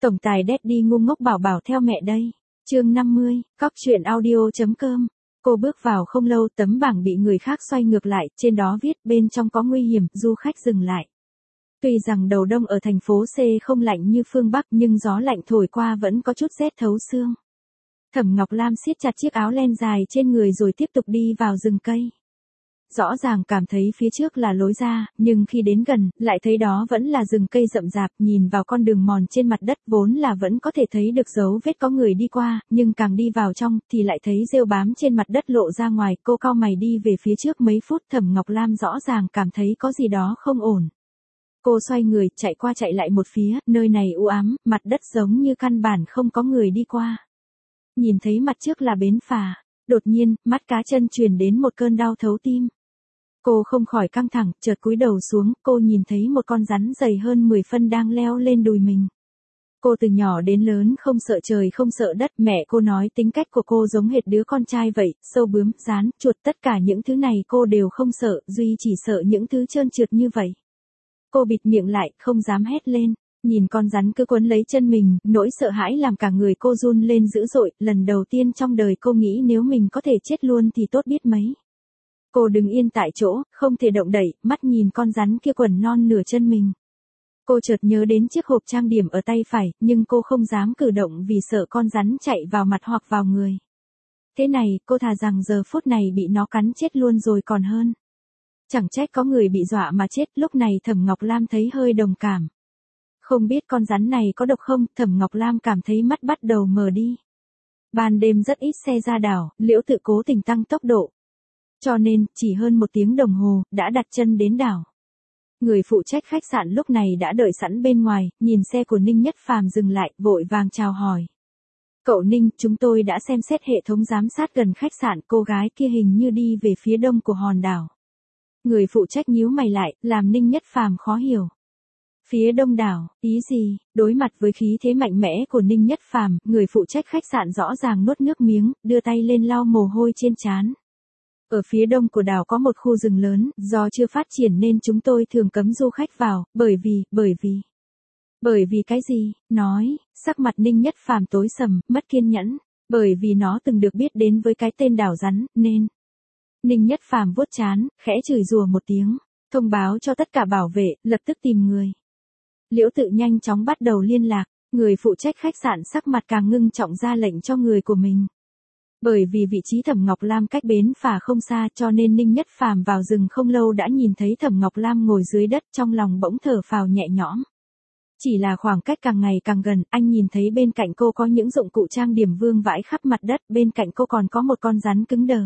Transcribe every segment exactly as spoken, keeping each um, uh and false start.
Tổng tài Daddy ngu ngốc bảo bảo theo mẹ đây. Chương năm mươi, cóc truyện audio.com. Cô bước vào không lâu, tấm bảng bị người khác xoay ngược lại, trên đó viết bên trong có nguy hiểm, du khách dừng lại. Tuy rằng đầu đông ở thành phố C không lạnh như phương Bắc nhưng gió lạnh thổi qua vẫn có chút rét thấu xương. Thẩm Ngọc Lam siết chặt chiếc áo len dài trên người rồi tiếp tục đi vào rừng cây. Rõ ràng cảm thấy phía trước là lối ra, nhưng khi đến gần, lại thấy đó vẫn là rừng cây rậm rạp, nhìn vào con đường mòn trên mặt đất vốn là vẫn có thể thấy được dấu vết có người đi qua, nhưng càng đi vào trong, thì lại thấy rêu bám trên mặt đất lộ ra ngoài, cô cau mày đi về phía trước mấy phút, Thẩm Ngọc Lam rõ ràng cảm thấy có gì đó không ổn. Cô xoay người, chạy qua chạy lại một phía, nơi này u ám, mặt đất giống như căn bản không có người đi qua. Nhìn thấy mặt trước là bến phà, đột nhiên, mắt cá chân truyền đến một cơn đau thấu tim. Cô không khỏi căng thẳng, chợt cúi đầu xuống, cô nhìn thấy một con rắn dày hơn mười phân đang leo lên đùi mình. Cô từ nhỏ đến lớn không sợ trời không sợ đất, mẹ cô nói tính cách của cô giống hệt đứa con trai vậy, sâu bướm, rán, chuột, tất cả những thứ này cô đều không sợ, duy chỉ sợ những thứ trơn trượt như vậy. Cô bịt miệng lại, không dám hét lên. Nhìn con rắn cứ quấn lấy chân mình, nỗi sợ hãi làm cả người cô run lên dữ dội, lần đầu tiên trong đời cô nghĩ nếu mình có thể chết luôn thì tốt biết mấy. Cô đứng yên tại chỗ, không thể động đậy, mắt nhìn con rắn kia quẩn non nửa chân mình. Cô chợt nhớ đến chiếc hộp trang điểm ở tay phải, nhưng cô không dám cử động vì sợ con rắn chạy vào mặt hoặc vào người. Thế này, cô thà rằng giờ phút này bị nó cắn chết luôn rồi còn hơn. Chẳng trách có người bị dọa mà chết, lúc này Thẩm Ngọc Lam thấy hơi đồng cảm. Không biết con rắn này có độc không, Thẩm Ngọc Lam cảm thấy mắt bắt đầu mờ đi. Ban đêm rất ít xe ra đảo, Liễu Tự cố tình tăng tốc độ. Cho nên, chỉ hơn một tiếng đồng hồ, đã đặt chân đến đảo. Người phụ trách khách sạn lúc này đã đợi sẵn bên ngoài, nhìn xe của Ninh Nhất Phàm dừng lại, vội vàng chào hỏi. Cậu Ninh, chúng tôi đã xem xét hệ thống giám sát gần khách sạn, cô gái kia hình như đi về phía đông của hòn đảo. Người phụ trách nhíu mày lại, làm Ninh Nhất Phàm khó hiểu. Phía đông đảo, ý gì? Đối mặt với khí thế mạnh mẽ của Ninh Nhất Phàm, người phụ trách khách sạn rõ ràng nuốt nước miếng, đưa tay lên lau mồ hôi trên trán. Ở phía đông của đảo có một khu rừng lớn, do chưa phát triển nên chúng tôi thường cấm du khách vào, bởi vì, bởi vì... Bởi vì cái gì? Nói, sắc mặt Ninh Nhất Phàm tối sầm, mất kiên nhẫn, bởi vì nó từng được biết đến với cái tên đảo rắn, nên... Ninh Nhất Phàm vuốt trán, khẽ chửi rủa một tiếng, thông báo cho tất cả bảo vệ, lập tức tìm người. Liễu Tự nhanh chóng bắt đầu liên lạc, người phụ trách khách sạn sắc mặt càng ngưng trọng ra lệnh cho người của mình. Bởi vì vị trí Thẩm Ngọc Lam cách bến phà không xa cho nên Ninh Nhất Phàm vào rừng không lâu đã nhìn thấy Thẩm Ngọc Lam ngồi dưới đất, trong lòng bỗng thở phào nhẹ nhõm. Chỉ là khoảng cách càng ngày càng gần, anh nhìn thấy bên cạnh cô có những dụng cụ trang điểm vương vãi khắp mặt đất, bên cạnh cô còn có một con rắn cứng đờ.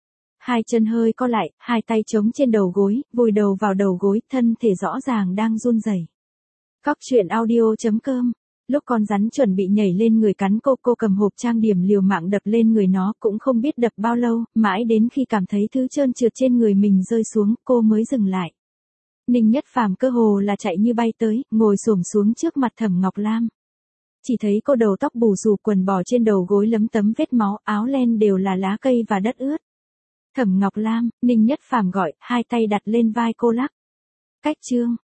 Hai chân hơi co lại, hai tay chống trên đầu gối, vùi đầu vào đầu gối, thân thể rõ ràng đang run rẩy. Cóc truyện audio.com. Lúc con rắn chuẩn bị nhảy lên người cắn cô, cô cầm hộp trang điểm liều mạng đập lên người nó, cũng không biết đập bao lâu, mãi đến khi cảm thấy thứ trơn trượt trên người mình rơi xuống, cô mới dừng lại. Ninh Nhất Phàm cơ hồ là chạy như bay tới, ngồi xổm xuống trước mặt Thẩm Ngọc Lam. Chỉ thấy cô đầu tóc bù xù, quần bò trên đầu gối lấm tấm vết máu, áo len đều là lá cây và đất ướt. Thẩm Ngọc Lam, Ninh Nhất Phàm gọi, hai tay đặt lên vai cô lắc. Cách chương,